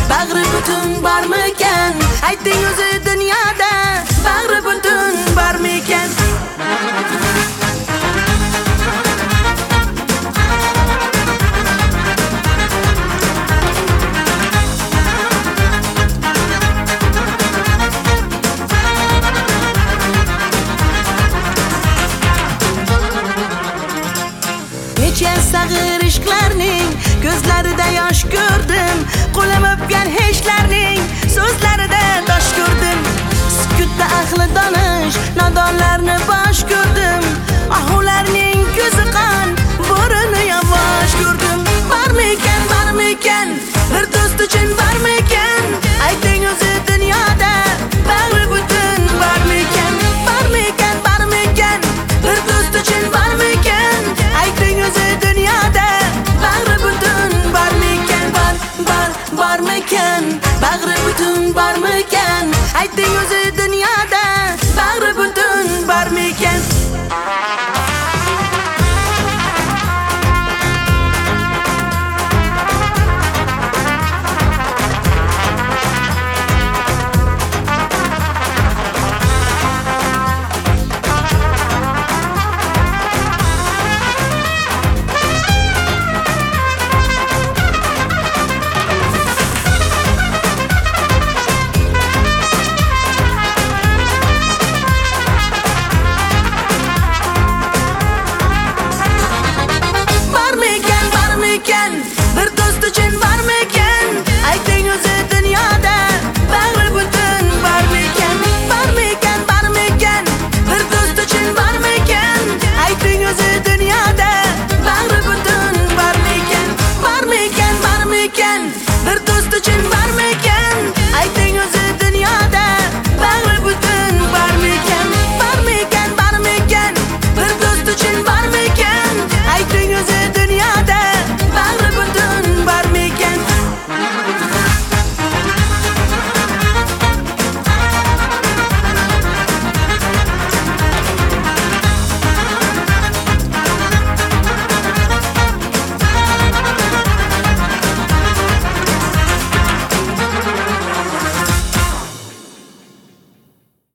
bag'ri butun bormikan? Ayting o'zi dunyoda bag'ri butun bormikan? Necha sag'ir ishqlarning ko'zlarida yosh ko'rdim, qo'lim o'pgan hechlarning so'zlarida tosh ko'rdim. Sukutda ahli donish, nodonlarni bosh ko'rdim. Ularning ko'zi qon, bo'rini yavash ko'rdim. Bormikan, bormikan, bir do'st uchun bormikan? Ayting o'zi dunyoda bag'ri butun bormikan? Bormikan, bormikan, bir do'st uchun bormikan? Ayting o'zi dunyoda bag'ri butun bormikan? Bormikan, bag'ri butun bormikan? Ayting o'zi dunyoda bag'ri butun bormikan?